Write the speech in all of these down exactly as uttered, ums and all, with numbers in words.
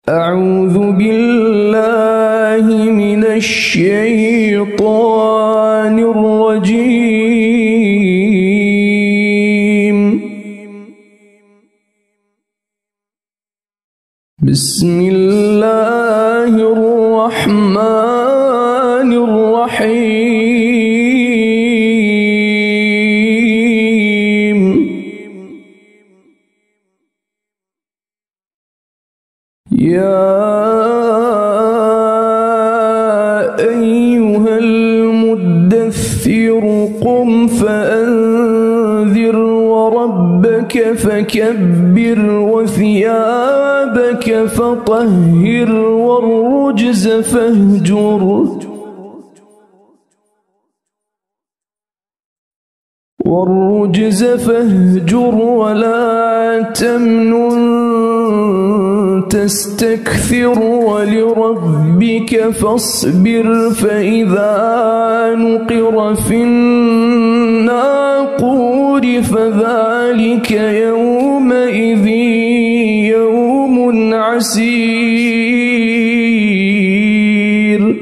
أعوذ بالله من الشيطان الرجيم. بسم الله الرحمن الرحيم. يا أيها المدثر قم فأنذر وربك فكبر وثيابك فطهر والرجز فاهجر والرجز فاهجر ولا تمنن تستكثر ولربك فاصبر فإذا نقر في الناقور فذلك يومئذ يوم عسير.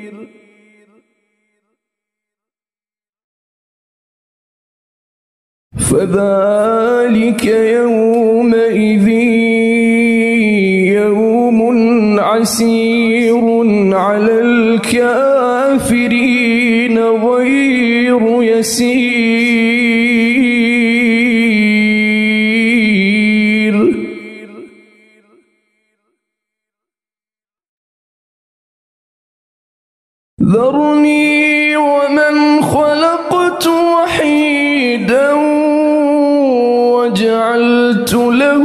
فذلك يومئذ يوم عسير على الكافرين غير يسير. ذرني ومن خلقت وحيدا وجعلت له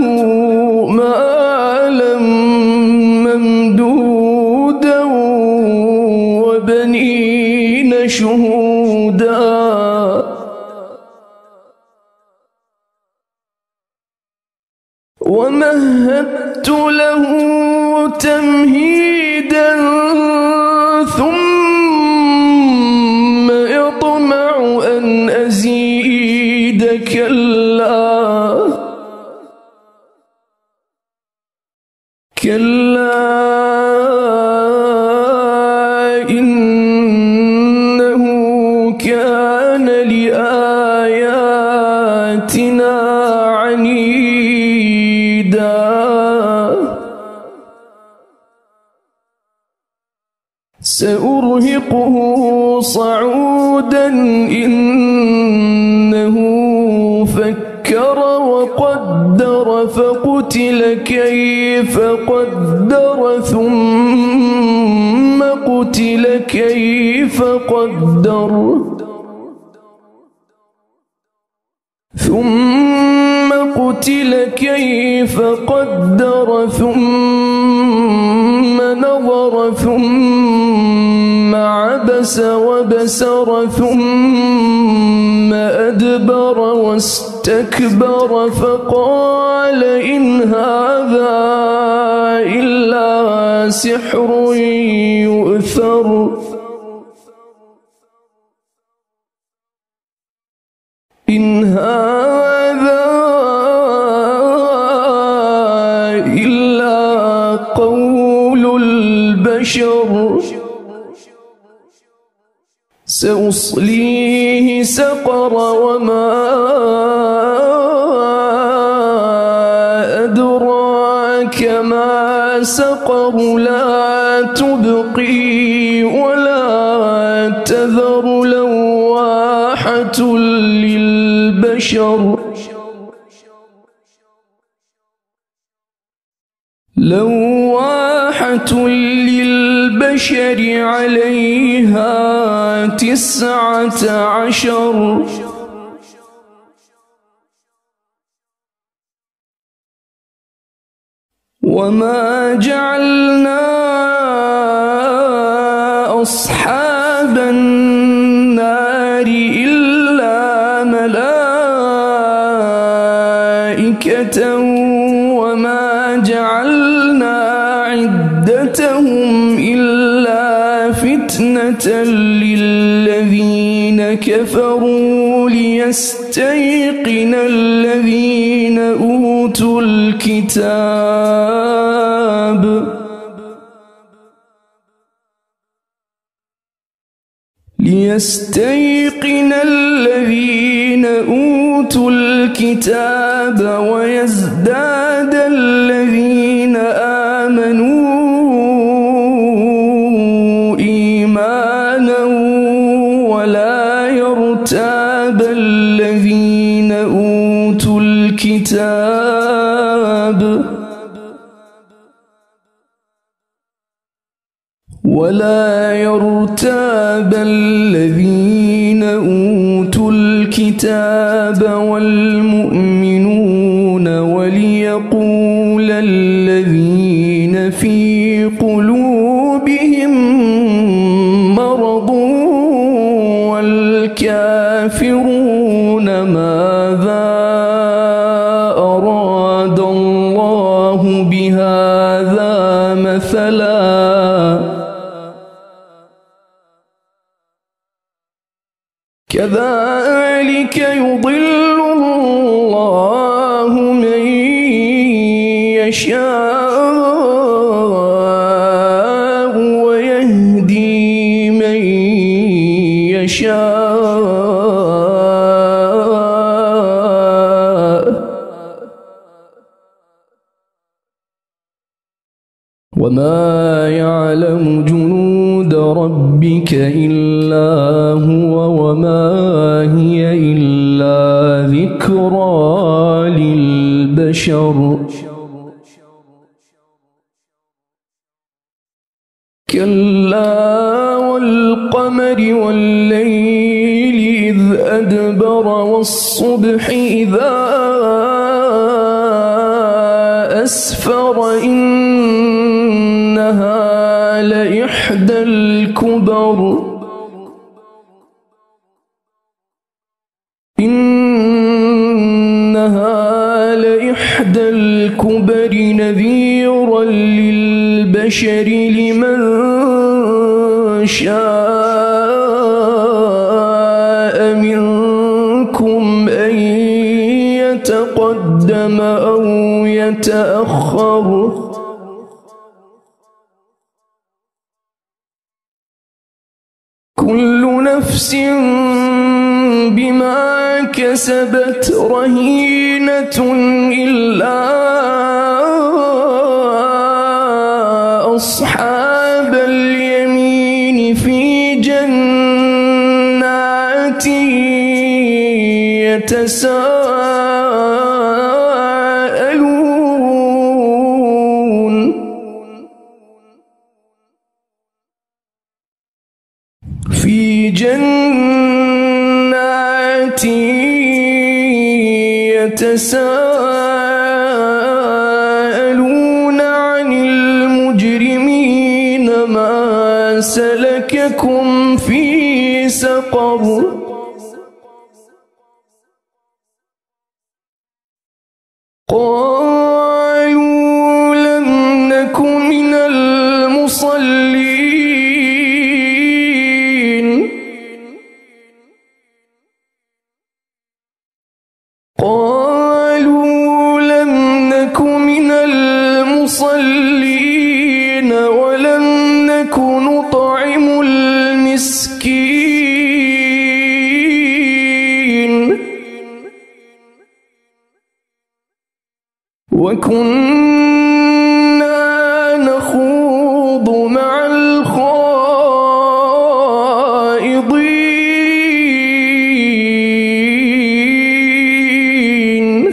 مالا ممدودا وبنين شهودا ومهدت له تمهيدا ثم يطمع أن أزيد كلا كلا إنه كان لآياتنا عنيدا. سأرهقه صعودا إنه فكر وقدر فقتل كيف قدر ثم قتل كيف قدر ثم قتل كيف قدر ثم نظر ثم عبس وبسر ثم أدبر واستكبر فقال إن هذا إلا سحر يؤثر. إن هذا إلا قول البشر. سأصليه سقر وما أدراك ما سقر لا تبقي ولا تذر لواحة للبشر لواحة للبشر عليها تسعة عشر. وما جعلنا أصحاب النار إلا ملائكة وما جعلنا عدتهم إلا فتنة للذين كفروا ليستيقن الذين أوتوا الكتاب ليستيقن الذين أوتوا الكتاب ويزداد الذين آمنوا إيمانا ولا يرتاب الذين أوتوا الكتاب ولا يرتاب الذين أوتوا الكتاب والمؤمنون وليقول الذين في قلوبهم مرض والكافرون ماذا أراد الله بهذا مثلا كذلك يضل الله من يشاء ويهدي من يشاء وما يعلم جنود ربك إلا هو وما هي إلا ذكرى للبشر كلا والقمر والليل إذ أدبر والصبح إذا أسفر إنها لإحدى الكبر إنها لإحدى الكبر نذيرا للبشر لمن شاء منكم أن يتقدم أو يتأخر كل نفس بما كسبت رهينة إلا أصحاب اليمين في جنات يتساءلون في جنات يتساءلون عن المجرمين ما سلككم في سقر قالوا لم نك من المصلين قالوا لم نك من المصلين ولم نك نطعم المسكين وكنا نخوض مع الخائضين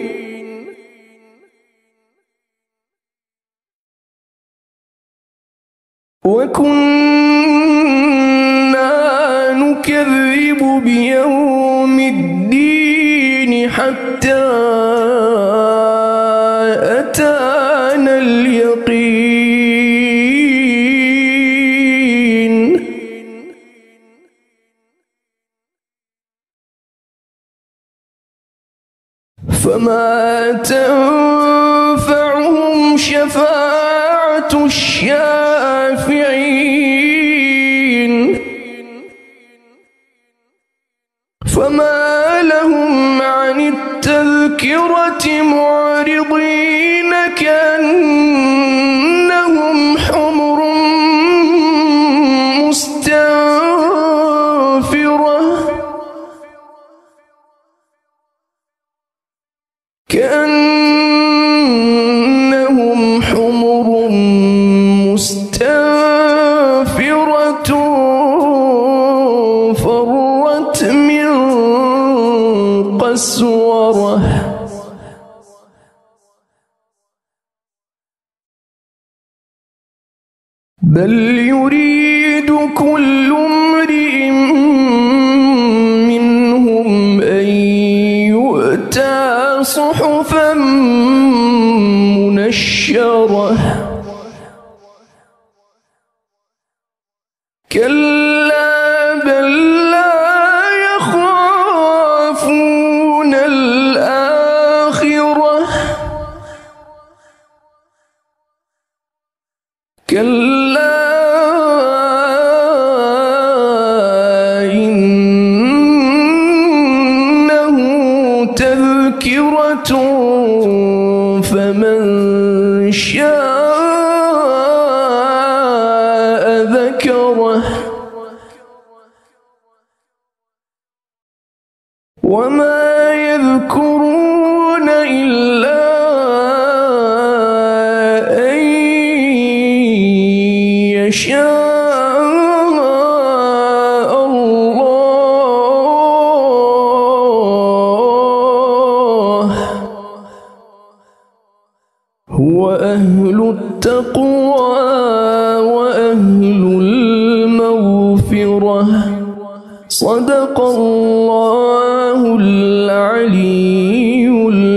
وكنا نكذب بيوم الدين حتى أتانا اليقين فما تنفعهم شفاعة الشافعين فما لهم عن التذكرة معرضين كأنهم بل يريد كل امرئ منهم أن يؤتى صحفا منشرة كلا بل لا يخافون الآخرة كلا إنه تذكرة فمن شاء ذكره وما يذكرون إلا أن يشاء الله هو أهل التقوى وأهل المغفرة صدق الله العلي العظيم.